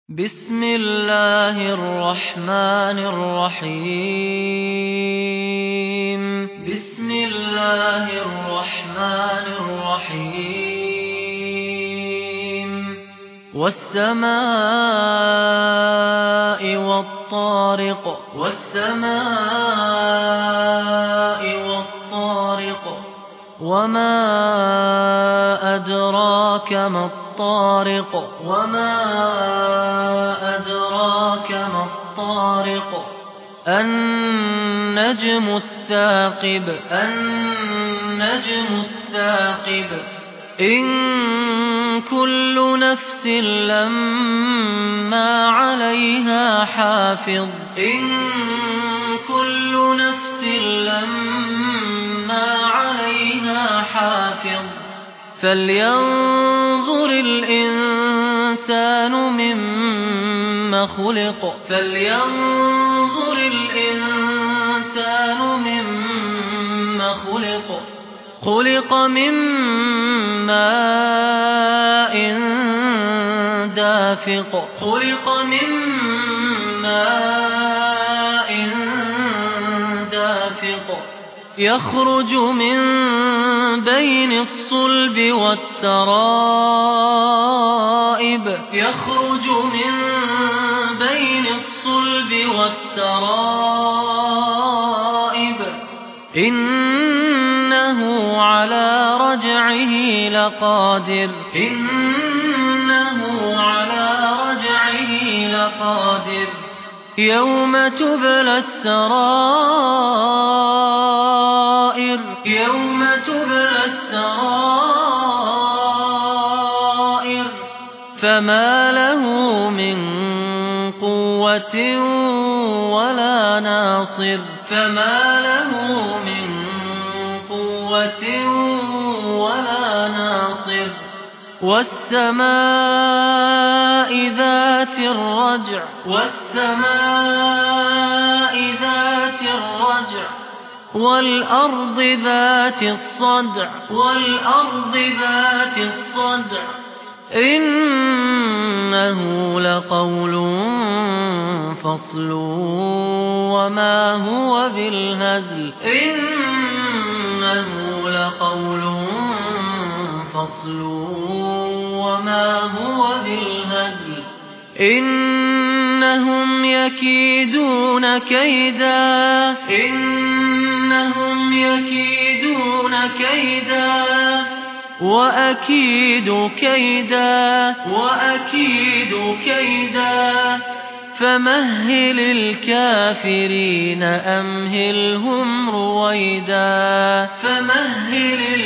بسم الله الرحمن الرحيم بسم الله الرحمن الرحيم والسماء والطارق وما أدراك ما الطارق النجم الثاقب إن كل نفس لما عليها حافظ فلينظر الإنسان مما خلق خلق من ماء دافق يخرج من بين الصلب والترائب إنه على رجعه لقادر يوم تبلى السرائر فما له من قوة ولا ناصر والسماء ذات الرجع والأرض ذات الصدع إنه لقول فصل وما هو بالهزل إنهم يكيدون كيدا وأكيد كيدا فمهل الكافرين أمهلهم رويدا